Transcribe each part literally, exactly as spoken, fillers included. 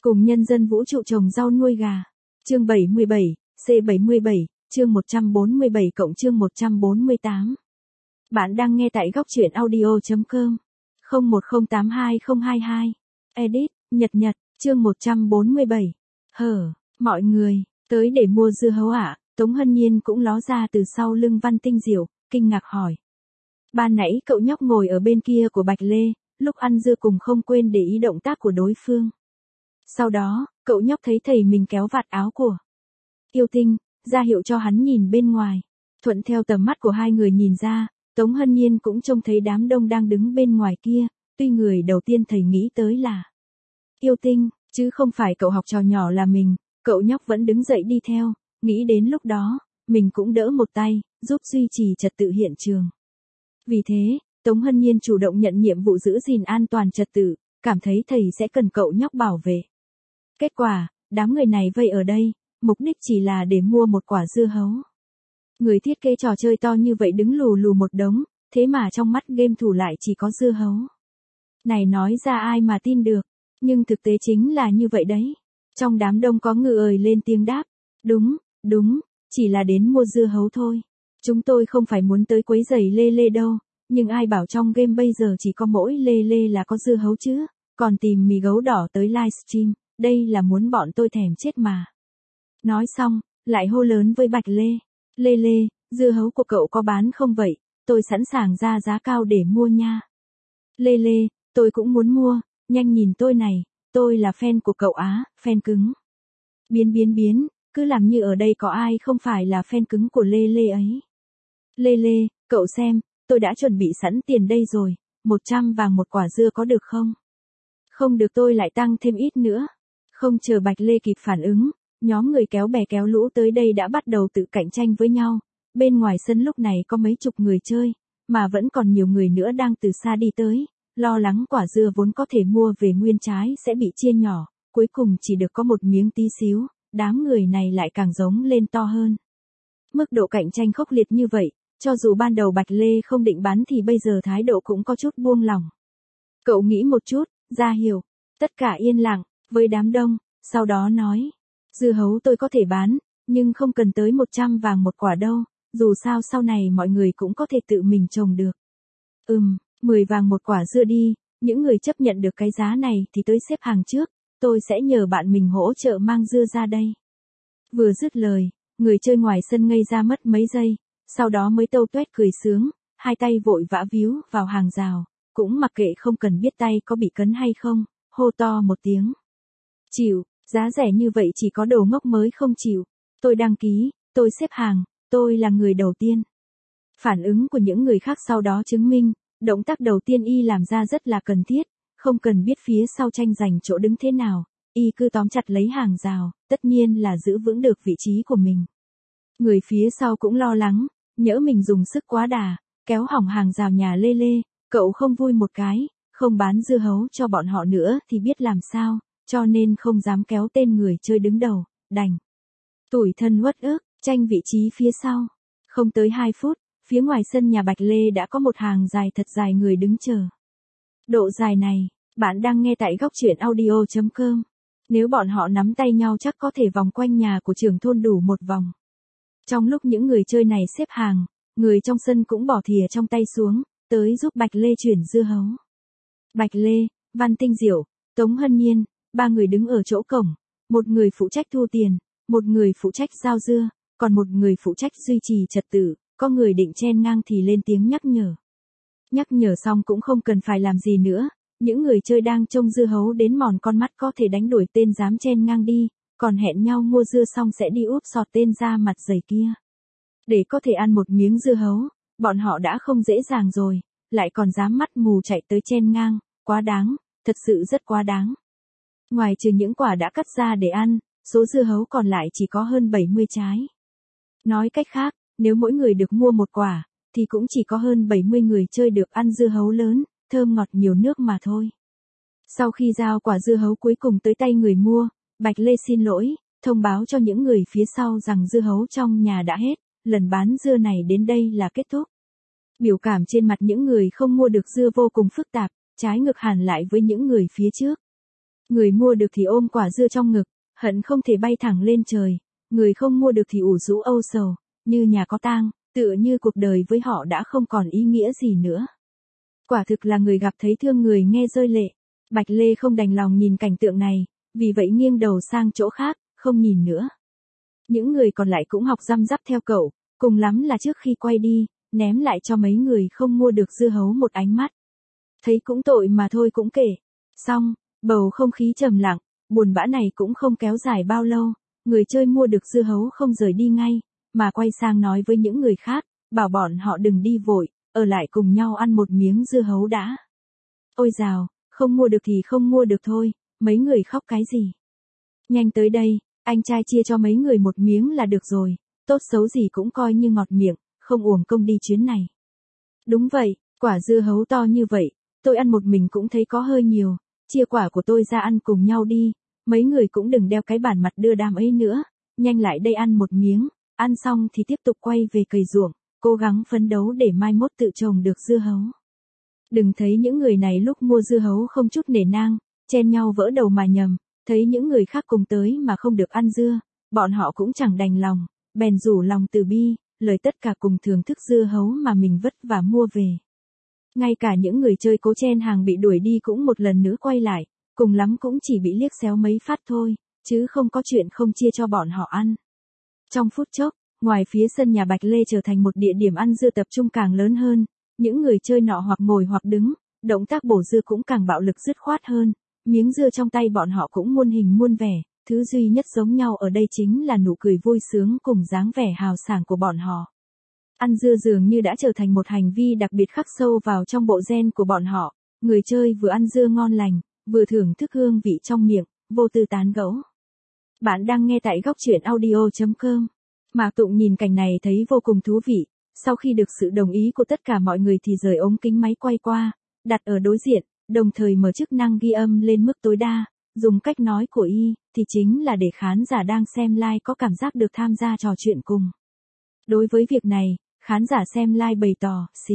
Cùng nhân dân vũ trụ trồng rau nuôi gà. Chương bảy mươi bảy, C bảy mươi bảy, chương một trăm bốn mươi bảy cộng chương một trăm bốn mươi tám. Bạn đang nghe tại góc truyện audio.com. không một không tám hai không hai hai. Edit, Nhật Nhật, chương một trăm bốn mươi bảy. Hở, mọi người, tới để mua dưa hấu ạ? À? Tống Hân Nhiên cũng ló ra từ sau lưng Văn Tinh Diệu, kinh ngạc hỏi. Ban nãy cậu nhóc ngồi ở bên kia của Bạch Lê, lúc ăn dưa cùng không quên để ý động tác của đối phương. Sau đó, cậu nhóc thấy thầy mình kéo vạt áo của Yêu Tinh, ra hiệu cho hắn nhìn bên ngoài. Thuận theo tầm mắt của hai người nhìn ra, Tống Hân Nhiên cũng trông thấy đám đông đang đứng bên ngoài kia, tuy người đầu tiên thầy nghĩ tới là Yêu Tinh, chứ không phải cậu học trò nhỏ là mình, cậu nhóc vẫn đứng dậy đi theo, nghĩ đến lúc đó, mình cũng đỡ một tay, giúp duy trì trật tự hiện trường. Vì thế, Tống Hân Nhiên chủ động nhận nhiệm vụ giữ gìn an toàn trật tự, cảm thấy thầy sẽ cần cậu nhóc bảo vệ. Kết quả, đám người này vây ở đây, mục đích chỉ là để mua một quả dưa hấu. Người thiết kế trò chơi to như vậy đứng lù lù một đống, thế mà trong mắt game thủ lại chỉ có dưa hấu. Này nói ra ai mà tin được, nhưng thực tế chính là như vậy đấy. Trong đám đông có người ời lên tiếng đáp, đúng, đúng, chỉ là đến mua dưa hấu thôi. Chúng tôi không phải muốn tới quấy rầy Lê Lê đâu, nhưng ai bảo trong game bây giờ chỉ có mỗi Lê Lê là có dưa hấu chứ, còn tìm mì gấu đỏ tới livestream, đây là muốn bọn tôi thèm chết mà. Nói xong, lại hô lớn với Bạch Lê, Lê Lê, dưa hấu của cậu có bán không vậy, tôi sẵn sàng ra giá cao để mua nha. Lê Lê, tôi cũng muốn mua, nhanh nhìn tôi này, tôi là fan của cậu á, fan cứng. Biến biến biến, cứ làm như ở đây có ai không phải là fan cứng của Lê Lê ấy. Lê Lê, cậu xem, tôi đã chuẩn bị sẵn tiền đây rồi, một trăm vàng một quả dưa có được không? Không được tôi lại tăng thêm ít nữa. Không chờ Bạch Lê kịp phản ứng, nhóm người kéo bè kéo lũ tới đây đã bắt đầu tự cạnh tranh với nhau. Bên ngoài sân lúc này có mấy chục người chơi, mà vẫn còn nhiều người nữa đang từ xa đi tới, lo lắng quả dưa vốn có thể mua về nguyên trái sẽ bị chia nhỏ, cuối cùng chỉ được có một miếng tí xíu, đám người này lại càng giống lên to hơn. Mức độ cạnh tranh khốc liệt như vậy, cho dù ban đầu Bạch Lê không định bán thì bây giờ thái độ cũng có chút buông lỏng. Cậu nghĩ một chút, ra hiểu, tất cả yên lặng, với đám đông, sau đó nói, dưa hấu tôi có thể bán, nhưng không cần tới một trăm vàng một quả đâu, dù sao sau này mọi người cũng có thể tự mình trồng được. Ừm, mười vàng một quả dưa đi, những người chấp nhận được cái giá này thì tới xếp hàng trước, tôi sẽ nhờ bạn mình hỗ trợ mang dưa ra đây. Vừa dứt lời, người chơi ngoài sân ngây ra mất mấy giây, sau đó mới tâu tuét cười sướng, hai tay vội vã víu vào hàng rào, cũng mặc kệ không cần biết tay có bị cấn hay không, hô to một tiếng. Chịu, giá rẻ như vậy chỉ có đồ ngốc mới không chịu, tôi đăng ký, tôi xếp hàng, tôi là người đầu tiên. Phản ứng của những người khác sau đó chứng minh, động tác đầu tiên y làm ra rất là cần thiết, không cần biết phía sau tranh giành chỗ đứng thế nào, y cứ tóm chặt lấy hàng rào, tất nhiên là giữ vững được vị trí của mình. Người phía sau cũng lo lắng, nhỡ mình dùng sức quá đà, kéo hỏng hàng rào nhà Lê Lê, cậu không vui một cái, không bán dưa hấu cho bọn họ nữa thì biết làm sao, cho nên không dám kéo tên người chơi đứng đầu, đành tủi thân uất ức, tranh vị trí phía sau. Không tới hai phút, phía ngoài sân nhà Bạch Lê đã có một hàng dài thật dài người đứng chờ. Độ dài này, bạn đang nghe tại góc truyện audio.com. Nếu bọn họ nắm tay nhau chắc có thể vòng quanh nhà của trưởng thôn đủ một vòng. Trong lúc những người chơi này xếp hàng, người trong sân cũng bỏ thìa trong tay xuống, tới giúp Bạch Lê chuyển dưa hấu. Bạch Lê, Văn Tinh Diệu, Tống Hân Nhiên, ba người đứng ở chỗ cổng, một người phụ trách thu tiền, một người phụ trách giao dưa, còn một người phụ trách duy trì trật tự, có người định chen ngang thì lên tiếng nhắc nhở. Nhắc nhở xong cũng không cần phải làm gì nữa, những người chơi đang trông dưa hấu đến mòn con mắt có thể đánh đuổi tên dám chen ngang đi, còn hẹn nhau mua dưa xong sẽ đi úp sọt tên ra mặt dày kia. Để có thể ăn một miếng dưa hấu, bọn họ đã không dễ dàng rồi, lại còn dám mắt mù chạy tới chen ngang, quá đáng, thật sự rất quá đáng. Ngoài trừ những quả đã cắt ra để ăn, số dưa hấu còn lại chỉ có hơn bảy mươi trái. Nói cách khác, nếu mỗi người được mua một quả, thì cũng chỉ có hơn bảy mươi người chơi được ăn dưa hấu lớn, thơm ngọt nhiều nước mà thôi. Sau khi giao quả dưa hấu cuối cùng tới tay người mua, Bạch Lê xin lỗi, thông báo cho những người phía sau rằng dưa hấu trong nhà đã hết, lần bán dưa này đến đây là kết thúc. Biểu cảm trên mặt những người không mua được dưa vô cùng phức tạp, trái ngược hẳn lại với những người phía trước. Người mua được thì ôm quả dưa trong ngực, hận không thể bay thẳng lên trời, người không mua được thì ủ rũ âu sầu, như nhà có tang, tựa như cuộc đời với họ đã không còn ý nghĩa gì nữa. Quả thực là người gặp thấy thương người nghe rơi lệ. Bạch Lê không đành lòng nhìn cảnh tượng này, vì vậy nghiêng đầu sang chỗ khác, không nhìn nữa. Những người còn lại cũng học răm rắp theo cậu, cùng lắm là trước khi quay đi, ném lại cho mấy người không mua được dưa hấu một ánh mắt. Thấy cũng tội mà thôi cũng kể. Xong, bầu không khí trầm lặng, buồn bã này cũng không kéo dài bao lâu, người chơi mua được dưa hấu không rời đi ngay, mà quay sang nói với những người khác, bảo bọn họ đừng đi vội, ở lại cùng nhau ăn một miếng dưa hấu đã. Ôi dào, không mua được thì không mua được thôi, mấy người khóc cái gì. Nhanh tới đây, anh trai chia cho mấy người một miếng là được rồi, tốt xấu gì cũng coi như ngọt miệng, không uổng công đi chuyến này. Đúng vậy, quả dưa hấu to như vậy, tôi ăn một mình cũng thấy có hơi nhiều, chia quả của tôi ra ăn cùng nhau đi, mấy người cũng đừng đeo cái bản mặt đưa đám ấy nữa, nhanh lại đây ăn một miếng, ăn xong thì tiếp tục quay về cày ruộng, cố gắng phấn đấu để mai mốt tự trồng được dưa hấu. Đừng thấy những người này lúc mua dưa hấu không chút nể nang, chen nhau vỡ đầu mà nhầm, thấy những người khác cùng tới mà không được ăn dưa, bọn họ cũng chẳng đành lòng, bèn rủ lòng từ bi, lời tất cả cùng thưởng thức dưa hấu mà mình vất vả mua về. Ngay cả những người chơi cố chen hàng bị đuổi đi cũng một lần nữa quay lại, cùng lắm cũng chỉ bị liếc xéo mấy phát thôi, chứ không có chuyện không chia cho bọn họ ăn. Trong phút chốc, ngoài phía sân nhà Bạch Lê trở thành một địa điểm ăn dưa tập trung càng lớn hơn, những người chơi nọ hoặc ngồi hoặc đứng, động tác bổ dưa cũng càng bạo lực dứt khoát hơn, miếng dưa trong tay bọn họ cũng muôn hình muôn vẻ, thứ duy nhất giống nhau ở đây chính là nụ cười vui sướng cùng dáng vẻ hào sảng của bọn họ. Ăn dưa dường như đã trở thành một hành vi đặc biệt khắc sâu vào trong bộ gen của bọn họ, người chơi vừa ăn dưa ngon lành, vừa thưởng thức hương vị trong miệng, vô tư tán gẫu. Bạn đang nghe tại góc truyện audio chấm com. Mạc Tụng nhìn cảnh này thấy vô cùng thú vị, sau khi được sự đồng ý của tất cả mọi người thì rời ống kính máy quay qua, đặt ở đối diện, đồng thời mở chức năng ghi âm lên mức tối đa, dùng cách nói của y, thì chính là để khán giả đang xem live có cảm giác được tham gia trò chuyện cùng. Đối với việc này, khán giả xem live bày tỏ, xí.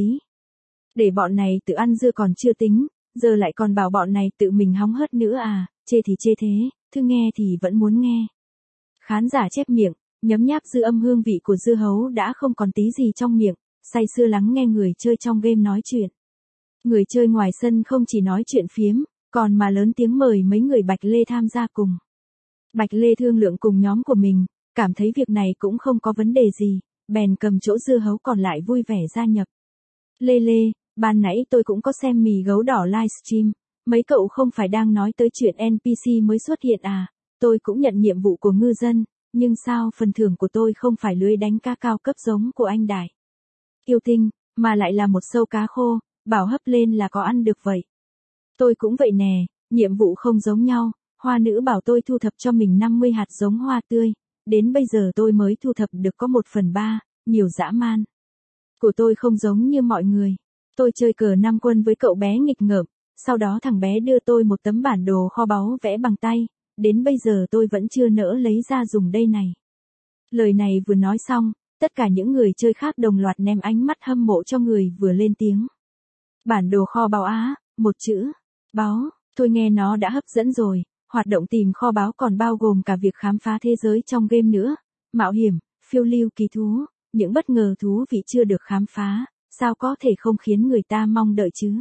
Để bọn này tự ăn dưa còn chưa tính, giờ lại còn bảo bọn này tự mình hóng hớt nữa à, chê thì chê thế, thư nghe thì vẫn muốn nghe. Khán giả chép miệng, nhấm nháp dư âm hương vị của dưa hấu đã không còn tí gì trong miệng, say sưa lắng nghe người chơi trong game nói chuyện. Người chơi ngoài sân không chỉ nói chuyện phiếm, còn mà lớn tiếng mời mấy người Bạch Lê tham gia cùng. Bạch Lê thương lượng cùng nhóm của mình, cảm thấy việc này cũng không có vấn đề gì, bèn cầm chỗ dưa hấu còn lại vui vẻ gia nhập. Lê Lê, ban nãy tôi cũng có xem mì gấu đỏ livestream, mấy cậu không phải đang nói tới chuyện en pê xê mới xuất hiện à, tôi cũng nhận nhiệm vụ của ngư dân, nhưng sao phần thưởng của tôi không phải lưới đánh cá cao cấp giống của anh Đại Yêu Tinh, mà lại là một sâu cá khô, bảo hấp lên là có ăn được vậy. Tôi cũng vậy nè, nhiệm vụ không giống nhau, hoa nữ bảo tôi thu thập cho mình năm mươi hạt giống hoa tươi, đến bây giờ tôi mới thu thập được có một phần ba, nhiều dã man. Của tôi không giống như mọi người. Tôi chơi cờ năm quân với cậu bé nghịch ngợm, sau đó thằng bé đưa tôi một tấm bản đồ kho báu vẽ bằng tay, đến bây giờ tôi vẫn chưa nỡ lấy ra dùng đây này. Lời này vừa nói xong, tất cả những người chơi khác đồng loạt ném ánh mắt hâm mộ cho người vừa lên tiếng. Bản đồ kho báu á, một chữ, báu, tôi nghe nó đã hấp dẫn rồi, hoạt động tìm kho báu còn bao gồm cả việc khám phá thế giới trong game nữa, mạo hiểm, phiêu lưu kỳ thú, những bất ngờ thú vị chưa được khám phá, sao có thể không khiến người ta mong đợi chứ.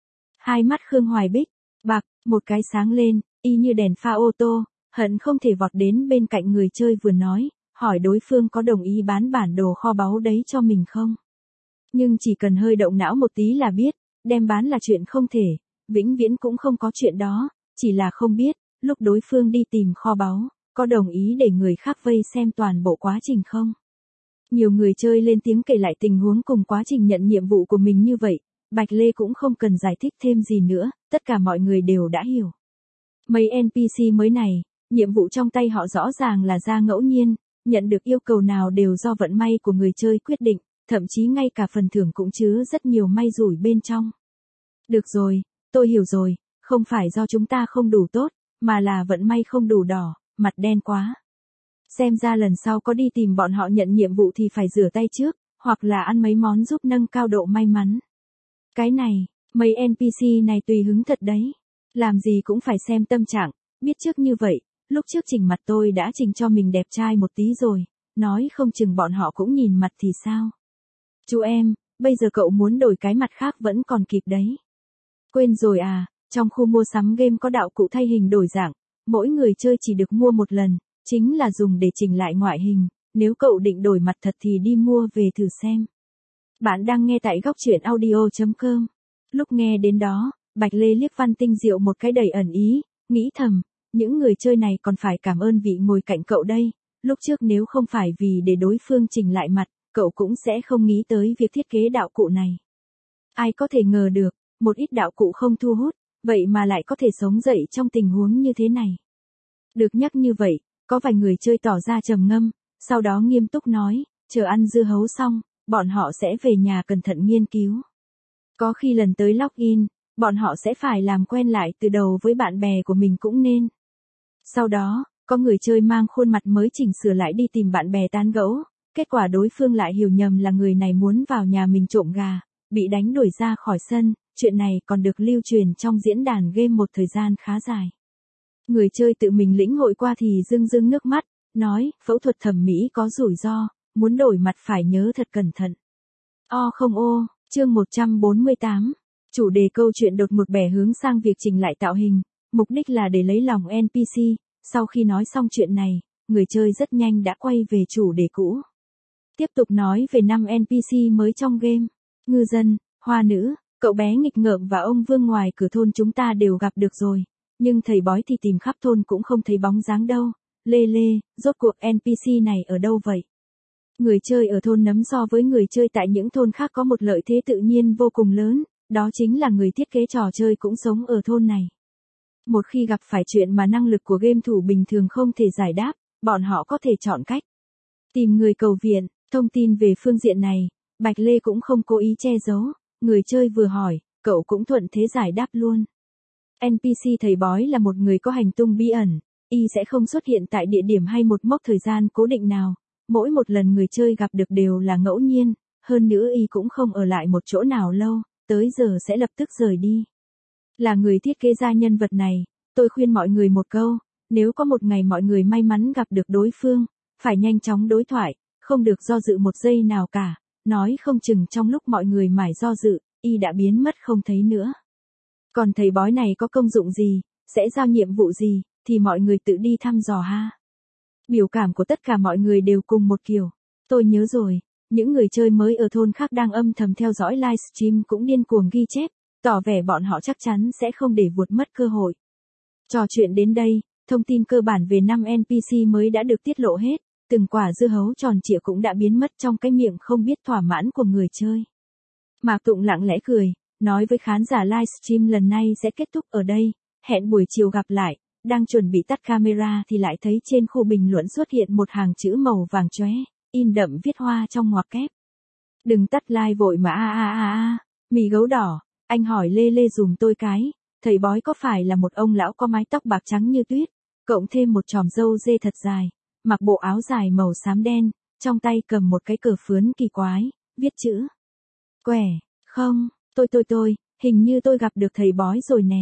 Hai mắt Khương Hoài Bích, bạc, một cái sáng lên, y như đèn pha ô tô, hận không thể vọt đến bên cạnh người chơi vừa nói, hỏi đối phương có đồng ý bán bản đồ kho báu đấy cho mình không. Nhưng chỉ cần hơi động não một tí là biết, đem bán là chuyện không thể, vĩnh viễn cũng không có chuyện đó, chỉ là không biết, lúc đối phương đi tìm kho báu, có đồng ý để người khác vây xem toàn bộ quá trình không. Nhiều người chơi lên tiếng kể lại tình huống cùng quá trình nhận nhiệm vụ của mình như vậy, Bạch Lê cũng không cần giải thích thêm gì nữa, tất cả mọi người đều đã hiểu. Mấy en pê xê mới này, nhiệm vụ trong tay họ rõ ràng là ra ngẫu nhiên, nhận được yêu cầu nào đều do vận may của người chơi quyết định, thậm chí ngay cả phần thưởng cũng chứa rất nhiều may rủi bên trong. Được rồi, tôi hiểu rồi, không phải do chúng ta không đủ tốt, mà là vận may không đủ đỏ, mặt đen quá. Xem ra lần sau có đi tìm bọn họ nhận nhiệm vụ thì phải rửa tay trước, hoặc là ăn mấy món giúp nâng cao độ may mắn. Cái này, mấy en pê xê này tùy hứng thật đấy. Làm gì cũng phải xem tâm trạng, biết trước như vậy, lúc trước chỉnh mặt tôi đã chỉnh cho mình đẹp trai một tí rồi, nói không chừng bọn họ cũng nhìn mặt thì sao. Chú em, bây giờ cậu muốn đổi cái mặt khác vẫn còn kịp đấy. Quên rồi à, trong khu mua sắm game có đạo cụ thay hình đổi dạng, mỗi người chơi chỉ được mua một lần, chính là dùng để chỉnh lại ngoại hình, nếu cậu định đổi mặt thật thì đi mua về thử xem. Bạn đang nghe tại góc truyện audio chấm com. Lúc nghe đến đó, Bạch Lê liếc Văn Tinh Diệu một cái đầy ẩn ý, nghĩ thầm, những người chơi này còn phải cảm ơn vị ngồi cạnh cậu đây, lúc trước nếu không phải vì để đối phương chỉnh lại mặt, cậu cũng sẽ không nghĩ tới việc thiết kế đạo cụ này. Ai có thể ngờ được, một ít đạo cụ không thu hút, vậy mà lại có thể sống dậy trong tình huống như thế này. Được nhắc như vậy, có vài người chơi tỏ ra trầm ngâm, sau đó nghiêm túc nói, chờ ăn dưa hấu xong, bọn họ sẽ về nhà cẩn thận nghiên cứu. Có khi lần tới login, bọn họ sẽ phải làm quen lại từ đầu với bạn bè của mình cũng nên. Sau đó, có người chơi mang khuôn mặt mới chỉnh sửa lại đi tìm bạn bè tán gẫu, kết quả đối phương lại hiểu nhầm là người này muốn vào nhà mình trộm gà, bị đánh đuổi ra khỏi sân, chuyện này còn được lưu truyền trong diễn đàn game một thời gian khá dài. Người chơi tự mình lĩnh hội qua thì rưng rưng nước mắt, nói, phẫu thuật thẩm mỹ có rủi ro, muốn đổi mặt phải nhớ thật cẩn thận. O không ô, chương một trăm bốn mươi tám. Chủ đề câu chuyện đột ngột bẻ hướng sang việc chỉnh lại tạo hình, mục đích là để lấy lòng en pê xê, sau khi nói xong chuyện này, người chơi rất nhanh đã quay về chủ đề cũ. Tiếp tục nói về năm en pê xê mới trong game, ngư dân, hoa nữ, cậu bé nghịch ngợm và ông Vương ngoài cửa thôn chúng ta đều gặp được rồi, nhưng thầy bói thì tìm khắp thôn cũng không thấy bóng dáng đâu, lê lê, rốt cuộc en pê xê này ở đâu vậy? Người chơi ở thôn Nấm so với người chơi tại những thôn khác có một lợi thế tự nhiên vô cùng lớn, đó chính là người thiết kế trò chơi cũng sống ở thôn này. Một khi gặp phải chuyện mà năng lực của game thủ bình thường không thể giải đáp, bọn họ có thể chọn cách tìm người cầu viện. Thông tin về phương diện này, Bạch Lê cũng không cố ý che giấu, người chơi vừa hỏi, cậu cũng thuận thế giải đáp luôn. en pê xê thầy bói là một người có hành tung bí ẩn, y sẽ không xuất hiện tại địa điểm hay một mốc thời gian cố định nào, mỗi một lần người chơi gặp được đều là ngẫu nhiên, hơn nữa y cũng không ở lại một chỗ nào lâu, tới giờ sẽ lập tức rời đi. Là người thiết kế ra nhân vật này, tôi khuyên mọi người một câu, nếu có một ngày mọi người may mắn gặp được đối phương, phải nhanh chóng đối thoại, không được do dự một giây nào cả, nói không chừng trong lúc mọi người mải do dự, y đã biến mất không thấy nữa. Còn thầy bói này có công dụng gì, sẽ giao nhiệm vụ gì, thì mọi người tự đi thăm dò ha. Biểu cảm của tất cả mọi người đều cùng một kiểu. Tôi nhớ rồi, những người chơi mới ở thôn khác đang âm thầm theo dõi livestream cũng điên cuồng ghi chép, tỏ vẻ bọn họ chắc chắn sẽ không để vụt mất cơ hội. Trò chuyện đến đây, thông tin cơ bản về năm en pê xê mới đã được tiết lộ hết, từng quả dưa hấu tròn trịa cũng đã biến mất trong cái miệng không biết thỏa mãn của người chơi. Mạc Tụng lặng lẽ cười, nói với khán giả livestream lần này sẽ kết thúc ở đây, hẹn buổi chiều gặp lại. Đang chuẩn bị tắt camera thì lại thấy trên khu bình luận xuất hiện một hàng chữ màu vàng chóe, in đậm viết hoa trong ngoặc kép. Đừng tắt like vội mà a a a a, mì gấu đỏ, anh hỏi Lê Lê dùm tôi cái, thầy bói có phải là một ông lão có mái tóc bạc trắng như tuyết, cộng thêm một chòm râu dê thật dài, mặc bộ áo dài màu xám đen, trong tay cầm một cái cờ phướn kỳ quái, viết chữ quẻ, không, tôi tôi tôi, hình như tôi gặp được thầy bói rồi nè.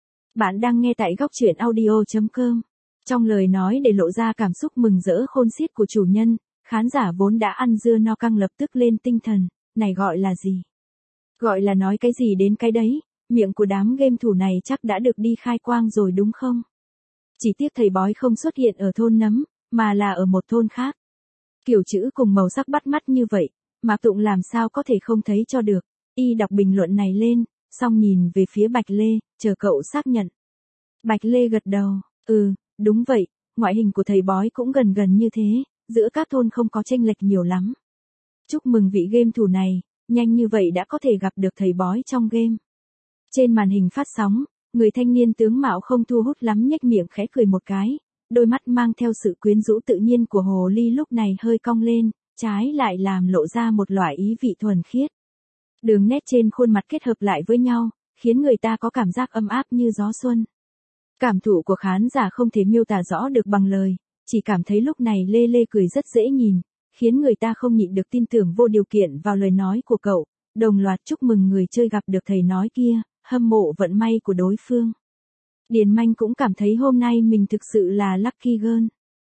Bạn đang nghe tại góc truyện audio chấm com. Trong lời nói để lộ ra cảm xúc mừng rỡ khôn xiết của chủ nhân, khán giả vốn đã ăn dưa no căng lập tức lên tinh thần, này gọi là gì? Gọi là nói cái gì đến cái đấy, miệng của đám game thủ này chắc đã được đi khai quang rồi đúng không? Chỉ tiếc thầy bói không xuất hiện ở thôn Nấm, mà là ở một thôn khác. Kiểu chữ cùng màu sắc bắt mắt như vậy, Mạc Tụng làm sao có thể không thấy cho được, y đọc bình luận này lên, xong nhìn về phía Bạch Lê, chờ cậu xác nhận. Bạch Lê gật đầu, ừ, đúng vậy, ngoại hình của thầy bói cũng gần gần như thế, giữa các thôn không có chênh lệch nhiều lắm. Chúc mừng vị game thủ này, nhanh như vậy đã có thể gặp được thầy bói trong game. Trên màn hình phát sóng, người thanh niên tướng mạo không thu hút lắm nhếch miệng khẽ cười một cái, đôi mắt mang theo sự quyến rũ tự nhiên của hồ ly lúc này hơi cong lên, trái lại làm lộ ra một loại ý vị thuần khiết. Đường nét trên khuôn mặt kết hợp lại với nhau, khiến người ta có cảm giác ấm áp như gió xuân. Cảm thụ của khán giả không thể miêu tả rõ được bằng lời, chỉ cảm thấy lúc này Lê Lê cười rất dễ nhìn, khiến người ta không nhịn được tin tưởng vô điều kiện vào lời nói của cậu, đồng loạt chúc mừng người chơi gặp được thầy nói kia, hâm mộ vận may của đối phương. Điền Manh cũng cảm thấy hôm nay mình thực sự là lucky girl.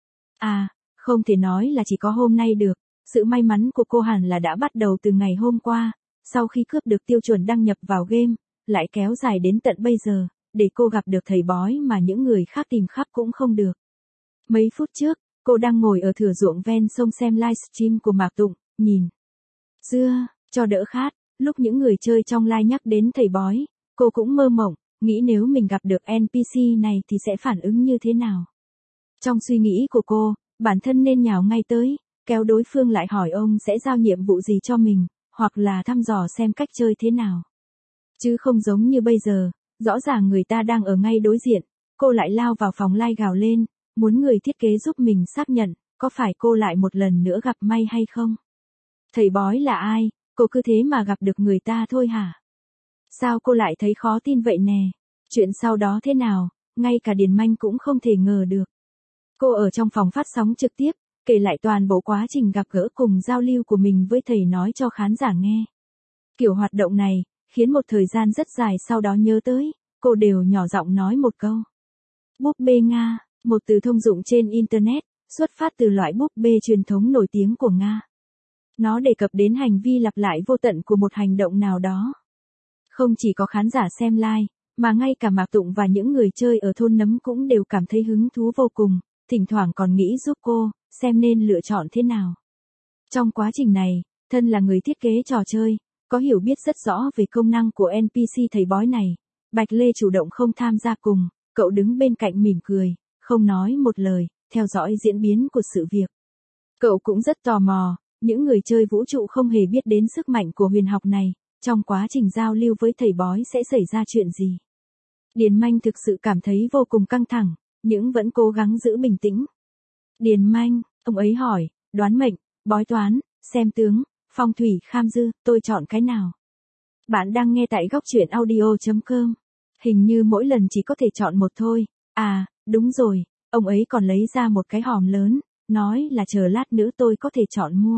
À, không thể nói là chỉ có hôm nay được, sự may mắn của cô hẳn là đã bắt đầu từ ngày hôm qua, sau khi cướp được tiêu chuẩn đăng nhập vào game, lại kéo dài đến tận bây giờ, để cô gặp được thầy bói mà những người khác tìm khắp cũng không được. Mấy phút trước, cô đang ngồi ở thửa ruộng ven sông xem livestream của Mạc Tụng, nhìn dưa, cho đỡ khát, lúc những người chơi trong live nhắc đến thầy bói, cô cũng mơ mộng, nghĩ nếu mình gặp được en pê xê này thì sẽ phản ứng như thế nào. Trong suy nghĩ của cô, bản thân nên nhào ngay tới, kéo đối phương lại hỏi ông sẽ giao nhiệm vụ gì cho mình, hoặc là thăm dò xem cách chơi thế nào. Chứ không giống như bây giờ, rõ ràng người ta đang ở ngay đối diện, cô lại lao vào phòng live gào lên, muốn người thiết kế giúp mình xác nhận, có phải cô lại một lần nữa gặp may hay không? Thầy bói là ai, cô cứ thế mà gặp được người ta thôi hả? Sao cô lại thấy khó tin vậy nè? Chuyện sau đó thế nào, ngay cả Điền Manh cũng không thể ngờ được. Cô ở trong phòng phát sóng trực tiếp, kể lại toàn bộ quá trình gặp gỡ cùng giao lưu của mình với thầy nói cho khán giả nghe. Kiểu hoạt động này, khiến một thời gian rất dài sau đó nhớ tới, cô đều nhỏ giọng nói một câu. Búp bê Nga, một từ thông dụng trên Internet, xuất phát từ loại búp bê truyền thống nổi tiếng của Nga. Nó đề cập đến hành vi lặp lại vô tận của một hành động nào đó. Không chỉ có khán giả xem live, mà ngay cả Mạc Tụng và những người chơi ở thôn Nấm cũng đều cảm thấy hứng thú vô cùng, thỉnh thoảng còn nghĩ giúp cô, xem nên lựa chọn thế nào. Trong quá trình này, thân là người thiết kế trò chơi, có hiểu biết rất rõ về công năng của en pê xê thầy bói này, Bạch Lê chủ động không tham gia cùng, cậu đứng bên cạnh mỉm cười, không nói một lời, theo dõi diễn biến của sự việc. Cậu cũng rất tò mò, những người chơi vũ trụ không hề biết đến sức mạnh của huyền học này, trong quá trình giao lưu với thầy bói sẽ xảy ra chuyện gì. Điền Manh thực sự cảm thấy vô cùng căng thẳng, nhưng vẫn cố gắng giữ bình tĩnh. Điền Manh, ông ấy hỏi, đoán mệnh, bói toán, xem tướng, phong thủy kham dư, tôi chọn cái nào? Bạn đang nghe tại góc truyện audio chấm com. Hình như mỗi lần chỉ có thể chọn một thôi. À, đúng rồi, ông ấy còn lấy ra một cái hòm lớn, nói là chờ lát nữa tôi có thể chọn mua.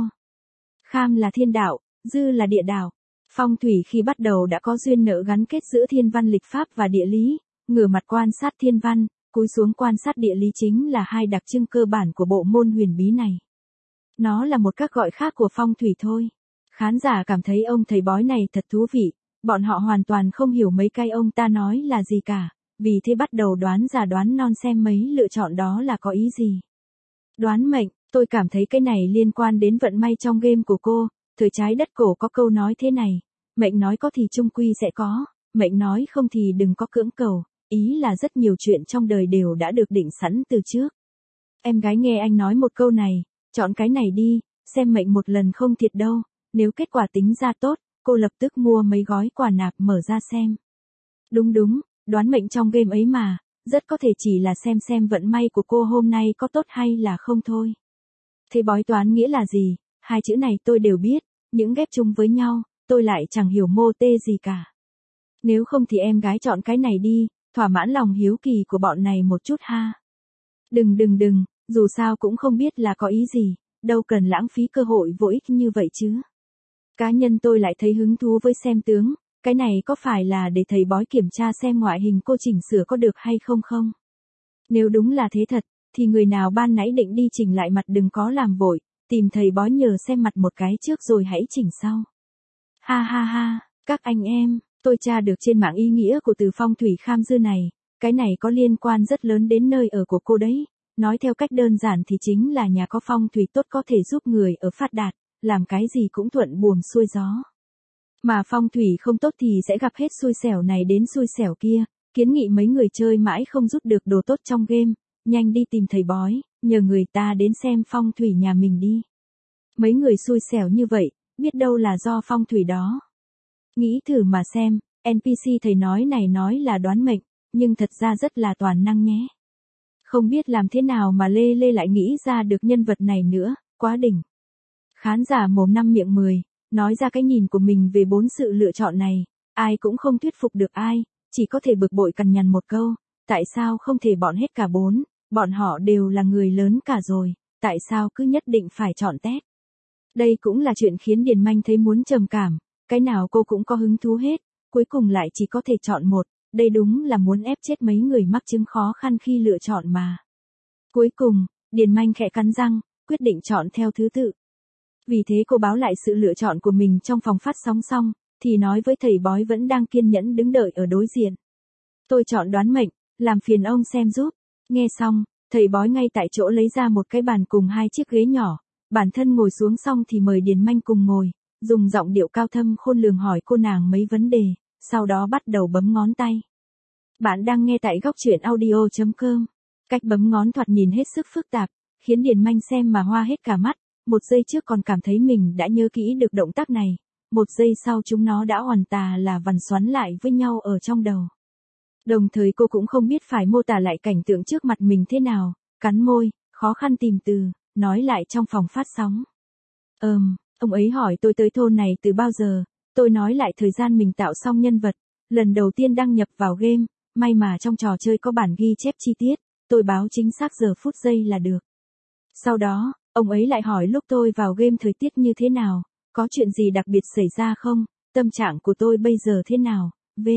Kham là thiên đạo, dư là địa đạo. Phong thủy khi bắt đầu đã có duyên nợ gắn kết giữa thiên văn lịch pháp và địa lý, ngửa mặt quan sát thiên văn, cúi xuống quan sát địa lý chính là hai đặc trưng cơ bản của bộ môn huyền bí này. Nó là một cách gọi khác của phong thủy thôi. Khán giả cảm thấy ông thầy bói này thật thú vị, bọn họ hoàn toàn không hiểu mấy cái ông ta nói là gì cả, vì thế bắt đầu đoán giả đoán non xem mấy lựa chọn đó là có ý gì. Đoán mệnh, tôi cảm thấy cái này liên quan đến vận may trong game của cô, thời trái đất cổ có câu nói thế này, mệnh nói có thì chung quy sẽ có, mệnh nói không thì đừng có cưỡng cầu, ý là rất nhiều chuyện trong đời đều đã được định sẵn từ trước. Em gái nghe anh nói một câu này, chọn cái này đi, xem mệnh một lần không thiệt đâu, nếu kết quả tính ra tốt, cô lập tức mua mấy gói quà nạp mở ra xem. Đúng đúng, đoán mệnh trong game ấy mà, rất có thể chỉ là xem xem vận may của cô hôm nay có tốt hay là không thôi. Thế bói toán nghĩa là gì? Hai chữ này tôi đều biết, những ghép chung với nhau, tôi lại chẳng hiểu mô tê gì cả. Nếu không thì em gái chọn cái này đi, thỏa mãn lòng hiếu kỳ của bọn này một chút ha. Đừng đừng đừng, dù sao cũng không biết là có ý gì, đâu cần lãng phí cơ hội vô ích như vậy chứ. Cá nhân tôi lại thấy hứng thú với xem tướng, cái này có phải là để thầy bói kiểm tra xem ngoại hình cô chỉnh sửa có được hay không không? Nếu đúng là thế thật, thì người nào ban nãy định đi chỉnh lại mặt đừng có làm vội, tìm thầy bói nhờ xem mặt một cái trước rồi hãy chỉnh sau. Ha ha ha, các anh em, tôi tra được trên mạng ý nghĩa của từ phong thủy kham dư này, cái này có liên quan rất lớn đến nơi ở của cô đấy. Nói theo cách đơn giản thì chính là nhà có phong thủy tốt có thể giúp người ở phát đạt, làm cái gì cũng thuận buồm xuôi gió. Mà phong thủy không tốt thì sẽ gặp hết xui xẻo này đến xui xẻo kia, kiến nghị mấy người chơi mãi không rút được đồ tốt trong game, nhanh đi tìm thầy bói, nhờ người ta đến xem phong thủy nhà mình đi. Mấy người xui xẻo như vậy, biết đâu là do phong thủy đó. Nghĩ thử mà xem, en pê xê thầy nói này nói là đoán mệnh, nhưng thật ra rất là toàn năng nhé. Không biết làm thế nào mà Lê Lê lại nghĩ ra được nhân vật này nữa, quá đỉnh. Khán giả mồm năm miệng mười, nói ra cái nhìn của mình về bốn sự lựa chọn này, ai cũng không thuyết phục được ai, chỉ có thể bực bội cằn nhằn một câu, tại sao không thể bọn hết cả bốn, bọn họ đều là người lớn cả rồi, tại sao cứ nhất định phải chọn tét. Đây cũng là chuyện khiến Điền Manh thấy muốn trầm cảm, cái nào cô cũng có hứng thú hết, cuối cùng lại chỉ có thể chọn một, đây đúng là muốn ép chết mấy người mắc chứng khó khăn khi lựa chọn mà. Cuối cùng, Điền Manh khẽ cắn răng, quyết định chọn theo thứ tự. Vì thế cô báo lại sự lựa chọn của mình trong phòng phát sóng xong, thì nói với thầy bói vẫn đang kiên nhẫn đứng đợi ở đối diện. Tôi chọn đoán mệnh, làm phiền ông xem giúp. Nghe xong, thầy bói ngay tại chỗ lấy ra một cái bàn cùng hai chiếc ghế nhỏ, bản thân ngồi xuống xong thì mời Điền Manh cùng ngồi, dùng giọng điệu cao thâm khôn lường hỏi cô nàng mấy vấn đề, sau đó bắt đầu bấm ngón tay. Bạn đang nghe tại góc truyện audio chấm com. Cách bấm ngón thoạt nhìn hết sức phức tạp, khiến Điền Manh xem mà hoa hết cả mắt, một giây trước còn cảm thấy mình đã nhớ kỹ được động tác này, một giây sau chúng nó đã hoàn tà là vằn xoắn lại với nhau ở trong đầu. Đồng thời cô cũng không biết phải mô tả lại cảnh tượng trước mặt mình thế nào, cắn môi, khó khăn tìm từ, nói lại trong phòng phát sóng. Ờm, ông ấy hỏi tôi tới thôn này từ bao giờ, tôi nói lại thời gian mình tạo xong nhân vật, lần đầu tiên đăng nhập vào game, may mà trong trò chơi có bản ghi chép chi tiết, tôi báo chính xác giờ phút giây là được. Sau đó, ông ấy lại hỏi lúc tôi vào game thời tiết như thế nào, có chuyện gì đặc biệt xảy ra không, tâm trạng của tôi bây giờ thế nào, v.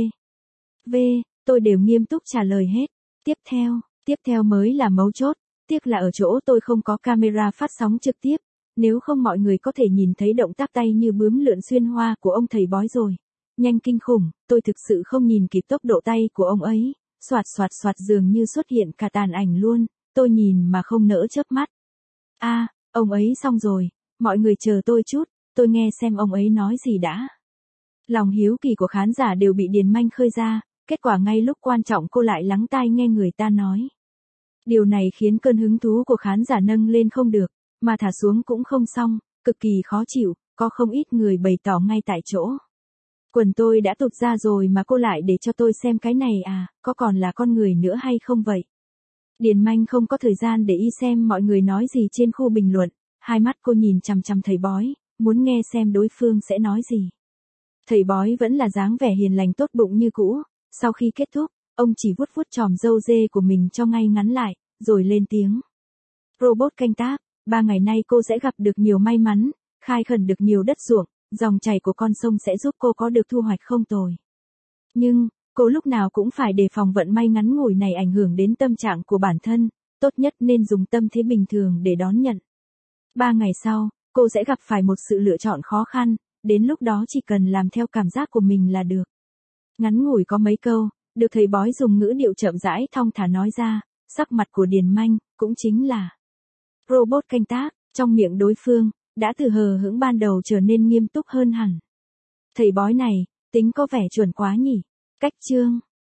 v. Tôi đều nghiêm túc trả lời hết. Tiếp theo, tiếp theo mới là mấu chốt, tiếc là ở chỗ tôi không có camera phát sóng trực tiếp, nếu không mọi người có thể nhìn thấy động tác tay như bướm lượn xuyên hoa của ông thầy bói rồi. Nhanh kinh khủng, tôi thực sự không nhìn kịp tốc độ tay của ông ấy, soạt soạt soạt dường như xuất hiện cả tàn ảnh luôn, tôi nhìn mà không nỡ chớp mắt. A, à, ông ấy xong rồi, mọi người chờ tôi chút, tôi nghe xem ông ấy nói gì đã. Lòng hiếu kỳ của khán giả đều bị Điền Manh khơi ra, kết quả ngay lúc quan trọng cô lại lắng tai nghe người ta nói. Điều này khiến cơn hứng thú của khán giả nâng lên không được, mà thả xuống cũng không xong, cực kỳ khó chịu, có không ít người bày tỏ ngay tại chỗ. Quần tôi đã tụt ra rồi mà cô lại để cho tôi xem cái này à, có còn là con người nữa hay không vậy? Điền Manh không có thời gian để y xem mọi người nói gì trên khu bình luận, hai mắt cô nhìn chằm chằm thầy bói, muốn nghe xem đối phương sẽ nói gì. Thầy bói vẫn là dáng vẻ hiền lành tốt bụng như cũ, sau khi kết thúc, ông chỉ vuốt vuốt chòm râu dê của mình cho ngay ngắn lại, rồi lên tiếng. Robot canh tác, ba ngày nay cô sẽ gặp được nhiều may mắn, khai khẩn được nhiều đất ruộng, dòng chảy của con sông sẽ giúp cô có được thu hoạch không tồi. Nhưng, cô lúc nào cũng phải đề phòng vận may ngắn ngủi này ảnh hưởng đến tâm trạng của bản thân, tốt nhất nên dùng tâm thế bình thường để đón nhận. Ba ngày sau, cô sẽ gặp phải một sự lựa chọn khó khăn, đến lúc đó chỉ cần làm theo cảm giác của mình là được. Ngắn ngủi có mấy câu, được thầy bói dùng ngữ điệu chậm rãi thong thả nói ra, sắc mặt của Điền Manh, cũng chính là robot canh tác, trong miệng đối phương, đã từ hờ hững ban đầu trở nên nghiêm túc hơn hẳn. Thầy bói này, tính có vẻ chuẩn quá nhỉ? Cách chương